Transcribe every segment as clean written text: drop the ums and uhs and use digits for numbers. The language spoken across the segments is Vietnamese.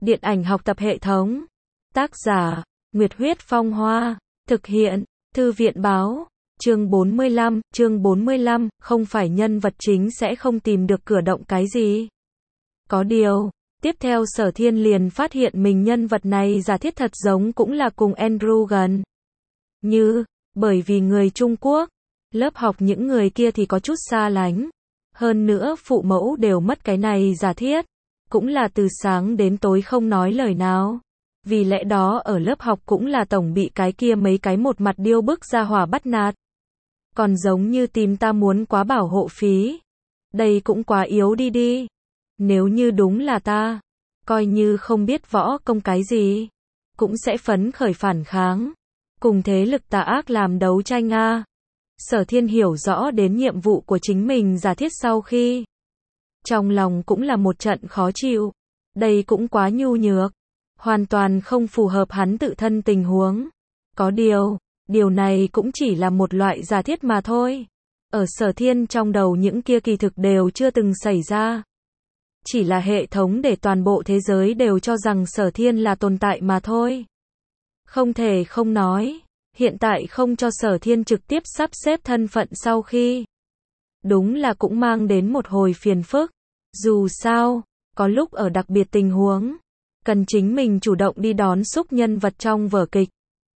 Điện ảnh học tập hệ thống. Tác giả, Nguyệt Huyết Phong Hoa. Thực hiện, Thư viện Báo. Chương 45, không phải nhân vật chính sẽ không tìm được cửa động cái gì. Có điều, tiếp theo Sở Thiên liền phát hiện mình nhân vật này giả thiết thật giống cũng là cùng Andrew gần như, bởi vì người Trung Quốc, lớp học những người kia thì có chút xa lánh. Hơn nữa phụ mẫu đều mất cái này giả thiết, cũng là từ sáng đến tối không nói lời nào. Vì lẽ đó ở lớp học cũng là tổng bị cái kia mấy cái một mặt điêu bức ra hỏa bắt nạt. Còn giống như tìm ta muốn quá bảo hộ phí. Đây cũng quá yếu đi. Nếu như đúng là ta, coi như không biết võ công cái gì, cũng sẽ phấn khởi phản kháng, cùng thế lực tà ác làm đấu tranh a. Sở Thiên hiểu rõ đến nhiệm vụ của chính mình giả thiết sau khi, trong lòng cũng là một trận khó chịu. Đây cũng quá nhu nhược, hoàn toàn không phù hợp hắn tự thân tình huống. Có điều này cũng chỉ là một loại giả thiết mà thôi. Ở Sở Thiên trong đầu những kia kỳ thực đều chưa từng xảy ra. Chỉ là hệ thống để toàn bộ thế giới đều cho rằng Sở Thiên là tồn tại mà thôi. Không thể không nói, hiện tại không cho Sở Thiên trực tiếp sắp xếp thân phận sau khi, đúng là cũng mang đến một hồi phiền phức. Dù sao, có lúc ở đặc biệt tình huống, cần chính mình chủ động đi đón xúc nhân vật trong vở kịch.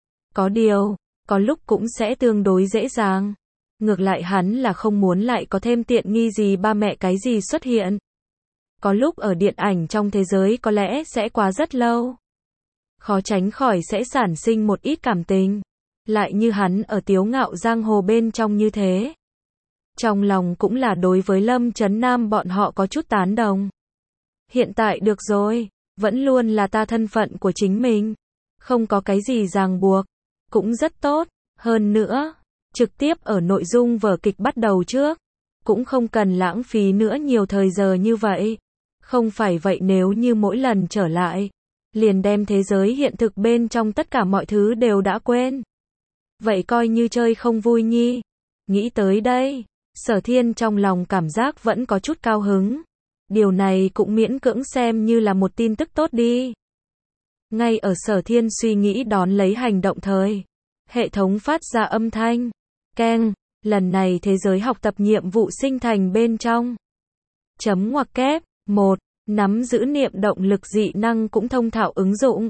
Có lúc cũng sẽ tương đối dễ dàng. Ngược lại hắn là không muốn lại có thêm tiện nghi gì ba mẹ cái gì xuất hiện. Có lúc ở điện ảnh trong thế giới có lẽ sẽ quá rất lâu, khó tránh khỏi sẽ sản sinh một ít cảm tình. Lại như hắn ở Tiếu Ngạo Giang Hồ bên trong như thế. Trong lòng cũng là đối với Lâm Chấn Nam bọn họ có chút tán đồng. Hiện tại được rồi, vẫn luôn là ta thân phận của chính mình, không có cái gì ràng buộc, cũng rất tốt. Hơn nữa, trực tiếp ở nội dung vở kịch bắt đầu trước, cũng không cần lãng phí nữa nhiều thời giờ như vậy. Không phải vậy nếu như mỗi lần trở lại, liền đem thế giới hiện thực bên trong tất cả mọi thứ đều đã quên. Vậy coi như chơi không vui nhi. Nghĩ tới đây, Sở Thiên trong lòng cảm giác vẫn có chút cao hứng. Điều này cũng miễn cưỡng xem như là một tin tức tốt đi. Ngay ở Sở Thiên suy nghĩ đón lấy hành động thời, hệ thống phát ra âm thanh. Keng, lần này thế giới học tập nhiệm vụ sinh thành bên trong. Chấm ngoặc kép, 1. Nắm giữ niệm động lực dị năng cũng thông thạo ứng dụng.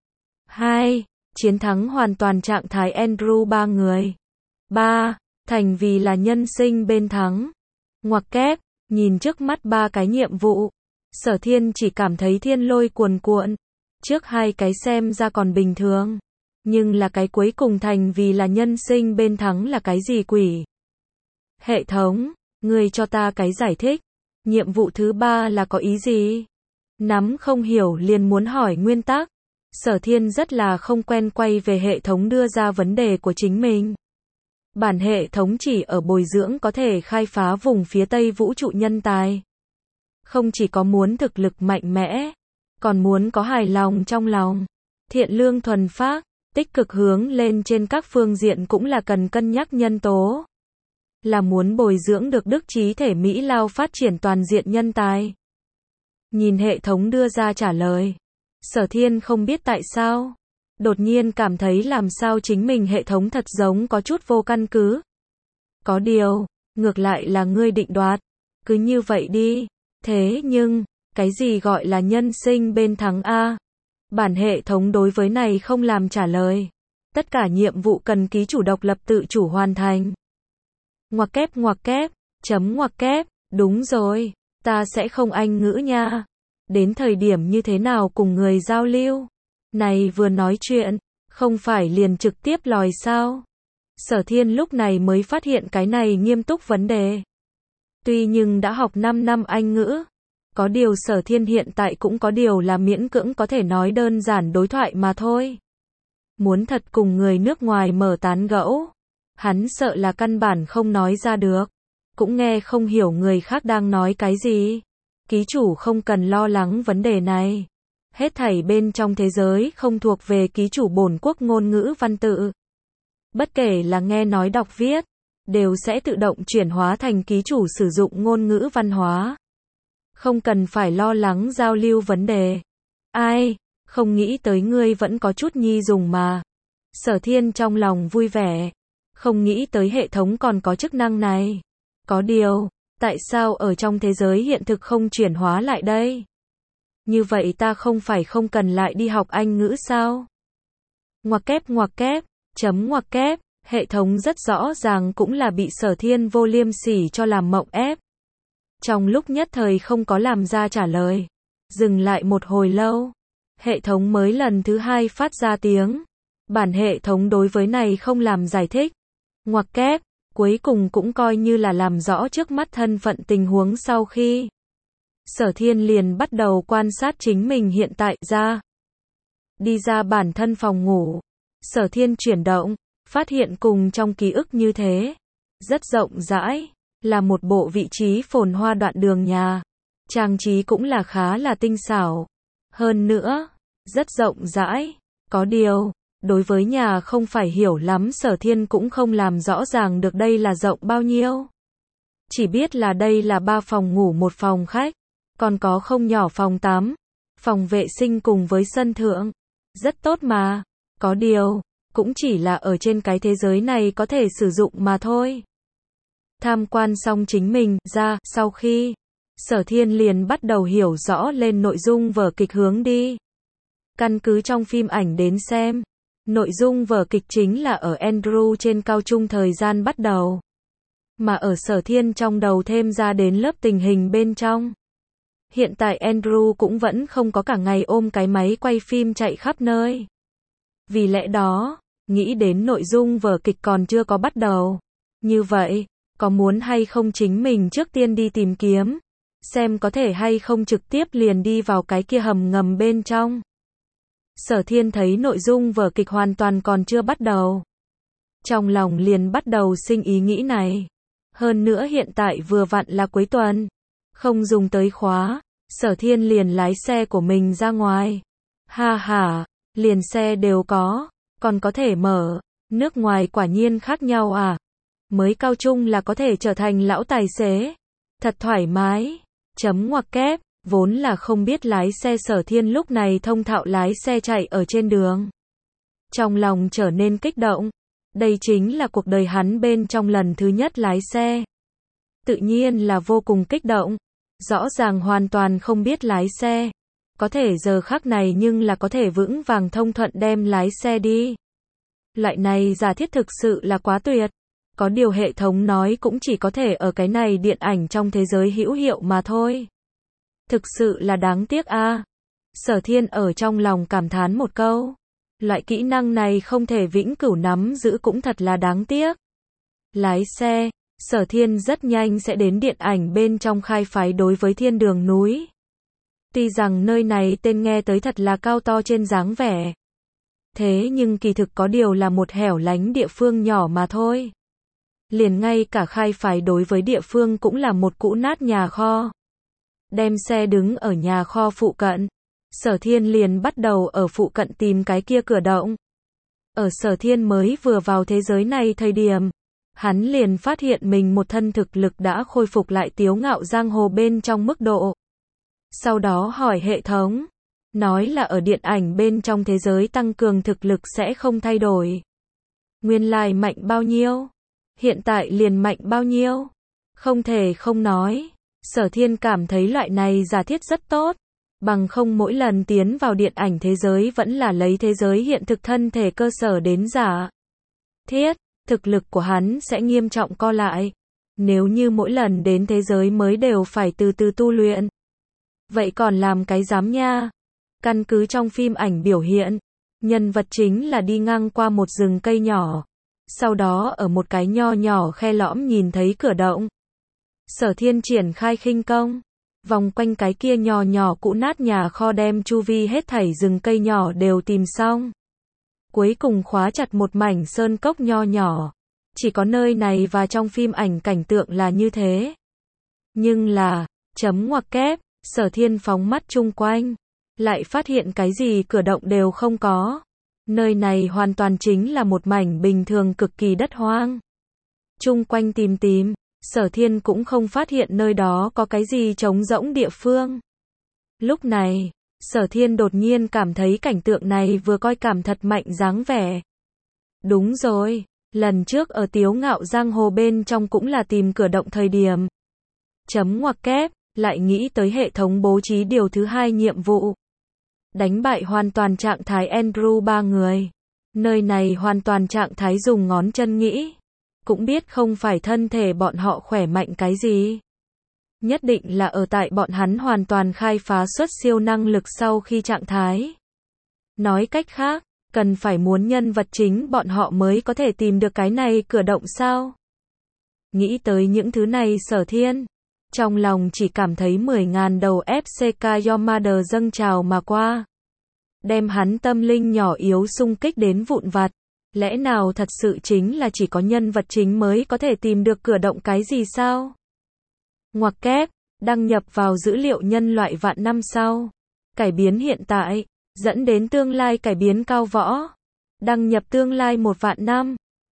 2. Chiến thắng hoàn toàn trạng thái Andrew 3 người. 3. Thành vì là nhân sinh bên thắng. Ngoặc kép, nhìn trước mắt 3 cái nhiệm vụ, Sở Thiên chỉ cảm thấy thiên lôi cuồn cuộn. Trước 2 cái xem ra còn bình thường, nhưng là cái cuối cùng thành vì là nhân sinh bên thắng là cái gì quỷ? Hệ thống, ngươi cho ta cái giải thích. Nhiệm vụ thứ 3 là có ý gì? Nắm không hiểu liền muốn hỏi nguyên tắc. Sở Thiên rất là không quen quay về hệ thống đưa ra vấn đề của chính mình. Bản hệ thống chỉ ở bồi dưỡng có thể khai phá vùng phía Tây vũ trụ nhân tài. Không chỉ có muốn thực lực mạnh mẽ, còn muốn có hài lòng trong lòng, thiện lương thuần phác, tích cực hướng lên trên các phương diện cũng là cần cân nhắc nhân tố. Là muốn bồi dưỡng được đức trí thể Mỹ lao phát triển toàn diện nhân tài. Nhìn hệ thống đưa ra trả lời, Sở Thiên không biết tại sao, đột nhiên cảm thấy làm sao chính mình hệ thống thật giống có chút vô căn cứ. Có điều, ngược lại là ngươi định đoạt, cứ như vậy đi. Thế nhưng, cái gì gọi là nhân sinh bên thắng a? Bản hệ thống đối với này không làm trả lời. Tất cả nhiệm vụ cần ký chủ độc lập tự chủ hoàn thành. Ngoặc kép, chấm ngoặc kép, đúng rồi, ta sẽ không Anh ngữ nha. Đến thời điểm như thế nào cùng người giao lưu? Này vừa nói chuyện, không phải liền trực tiếp lòi sao? Sở Thiên lúc này mới phát hiện cái này nghiêm túc vấn đề. Tuy nhưng đã học 5 năm Anh ngữ, có điều Sở Thiên hiện tại cũng có điều là miễn cưỡng có thể nói đơn giản đối thoại mà thôi. Muốn thật cùng người nước ngoài mở tán gẫu, hắn sợ là căn bản không nói ra được, cũng nghe không hiểu người khác đang nói cái gì. Ký chủ không cần lo lắng vấn đề này. Hết thảy bên trong thế giới không thuộc về ký chủ bổn quốc ngôn ngữ văn tự. Bất kể là nghe nói đọc viết, đều sẽ tự động chuyển hóa thành ký chủ sử dụng ngôn ngữ văn hóa. Không cần phải lo lắng giao lưu vấn đề. Ai, không nghĩ tới ngươi vẫn có chút nhi dùng mà. Sở Thiên trong lòng vui vẻ. Không nghĩ tới hệ thống còn có chức năng này. Có điều, tại sao ở trong thế giới hiện thực không chuyển hóa lại đây? Như vậy ta không phải không cần lại đi học Anh ngữ sao? Ngoặc kép, chấm ngoặc kép, hệ thống rất rõ ràng cũng là bị Sở Thiên vô liêm sỉ cho làm mộng ép. Trong lúc nhất thời không có làm ra trả lời. Dừng lại một hồi lâu. Hệ thống mới lần thứ hai phát ra tiếng. Bản hệ thống đối với này không làm giải thích. Ngoặc kép, cuối cùng cũng coi như là làm rõ trước mắt thân phận tình huống sau khi. Sở Thiên liền bắt đầu quan sát chính mình hiện tại ra. Đi ra bản thân phòng ngủ. Sở Thiên chuyển động, phát hiện cùng trong ký ức như thế. Rất rộng rãi, là một bộ vị trí phồn hoa đoạn đường nhà. Trang trí cũng là khá là tinh xảo. Hơn nữa, rất rộng rãi. Có điều, đối với nhà không phải hiểu lắm, Sở Thiên cũng không làm rõ ràng được đây là rộng bao nhiêu. Chỉ biết là đây là 3 phòng ngủ 1 phòng khách. Còn có không nhỏ phòng tắm, phòng vệ sinh cùng với sân thượng. Rất tốt mà. Có điều, cũng chỉ là ở trên cái thế giới này có thể sử dụng mà thôi. Tham quan xong chính mình ra, sau khi Sở Thiên liền bắt đầu hiểu rõ lên nội dung vở kịch hướng đi. Căn cứ trong phim ảnh đến xem, nội dung vở kịch chính là ở Andrew trên cao trung thời gian bắt đầu. Mà ở Sở Thiên trong đầu thêm ra đến lớp tình hình bên trong. Hiện tại Andrew cũng vẫn không có cả ngày ôm cái máy quay phim chạy khắp nơi. Vì lẽ đó, nghĩ đến nội dung vở kịch còn chưa có bắt đầu. Như vậy, có muốn hay không chính mình trước tiên đi tìm kiếm, xem có thể hay không trực tiếp liền đi vào cái kia hầm ngầm bên trong. Sở Thiên thấy nội dung vở kịch hoàn toàn còn chưa bắt đầu. Trong lòng liền bắt đầu sinh ý nghĩ này. Hơn nữa hiện tại vừa vặn là cuối tuần. Không dùng tới khóa, Sở Thiên liền lái xe của mình ra ngoài. Ha ha, liền xe đều có, còn có thể mở. Nước ngoài quả nhiên khác nhau à. Mới cao trung là có thể trở thành lão tài xế. Thật thoải mái. Chấm ngoặc kép, vốn là không biết lái xe Sở Thiên lúc này thông thạo lái xe chạy ở trên đường. Trong lòng trở nên kích động. Đây chính là cuộc đời hắn bên trong lần thứ nhất lái xe. Tự nhiên là vô cùng kích động. Rõ ràng hoàn toàn không biết lái xe. Có thể giờ khắc này nhưng là có thể vững vàng thông thuận đem lái xe đi. Loại này giả thiết thực sự là quá tuyệt. Có điều hệ thống nói cũng chỉ có thể ở cái này điện ảnh trong thế giới hữu hiệu mà thôi. Thực sự là đáng tiếc a. Sở Thiên ở trong lòng cảm thán một câu. Loại kỹ năng này không thể vĩnh cửu nắm giữ cũng thật là đáng tiếc. Lái xe, Sở Thiên rất nhanh sẽ đến điện ảnh bên trong khai phái đối với thiên đường núi. Tuy rằng nơi này tên nghe tới thật là cao to trên dáng vẻ. Thế nhưng kỳ thực có điều là một hẻo lánh địa phương nhỏ mà thôi. Liền ngay cả khai phái đối với địa phương cũng là một cũ nát nhà kho. Đem xe đứng ở nhà kho phụ cận. Sở Thiên liền bắt đầu ở phụ cận tìm cái kia cửa động. Ở Sở Thiên mới vừa vào thế giới này thời điểm, hắn liền phát hiện mình một thân thực lực đã khôi phục lại tiếu ngạo giang hồ bên trong mức độ. Sau đó hỏi hệ thống, nói là ở điện ảnh bên trong thế giới tăng cường thực lực sẽ không thay đổi. Nguyên lai mạnh bao nhiêu? Hiện tại liền mạnh bao nhiêu? Không thể không nói. Sở Thiên cảm thấy loại này giả thiết rất tốt. Bằng không mỗi lần tiến vào điện ảnh thế giới vẫn là lấy thế giới hiện thực thân thể cơ sở đến giả thiết, thực lực của hắn sẽ nghiêm trọng co lại. Nếu như mỗi lần đến thế giới mới đều phải từ từ tu luyện. Vậy còn làm cái dám nha. Căn cứ trong phim ảnh biểu hiện, nhân vật chính là đi ngang qua một rừng cây nhỏ. Sau đó ở một cái nho nhỏ khe lõm nhìn thấy cửa động. Sở Thiên triển khai khinh công. Vòng quanh cái kia nhỏ nhỏ cũ nát nhà kho đem chu vi hết thảy rừng cây nhỏ đều tìm xong. Cuối cùng khóa chặt một mảnh sơn cốc nho nhỏ. Chỉ có nơi này và trong phim ảnh cảnh tượng là như thế. Nhưng là, chấm ngoặc kép, Sở Thiên phóng mắt chung quanh. Lại phát hiện cái gì cửa động đều không có. Nơi này hoàn toàn chính là một mảnh bình thường cực kỳ đất hoang. Chung quanh tìm, Sở Thiên cũng không phát hiện nơi đó có cái gì trống rỗng địa phương. Lúc này, Sở Thiên đột nhiên cảm thấy cảnh tượng này vừa coi cảm thật mạnh dáng vẻ. Đúng rồi, lần trước ở Tiếu Ngạo Giang Hồ bên trong cũng là tìm cửa động thời điểm. Chấm ngoặc kép, lại nghĩ tới hệ thống bố trí điều thứ 2 nhiệm vụ. Đánh bại hoàn toàn trạng thái Andrew 3 người. Nơi này hoàn toàn trạng thái dùng ngón chân nghĩ. Cũng biết không phải thân thể bọn họ khỏe mạnh cái gì. Nhất định là ở tại bọn hắn hoàn toàn khai phá xuất siêu năng lực sau khi trạng thái. Nói cách khác, cần phải muốn nhân vật chính bọn họ mới có thể tìm được cái này cửa động sao? Nghĩ tới những thứ này Sở Thiên, trong lòng chỉ cảm thấy 10.000 đầu FCK Yomada dâng trào mà qua. Đem hắn tâm linh nhỏ yếu xung kích đến vụn vặt. Lẽ nào thật sự chính là chỉ có nhân vật chính mới có thể tìm được cửa động cái gì sao? Ngoặc kép, đăng nhập vào dữ liệu nhân loại vạn năm sau. Cải biến hiện tại, dẫn đến tương lai cải biến cao võ. Đăng nhập tương lai 1 vạn năm.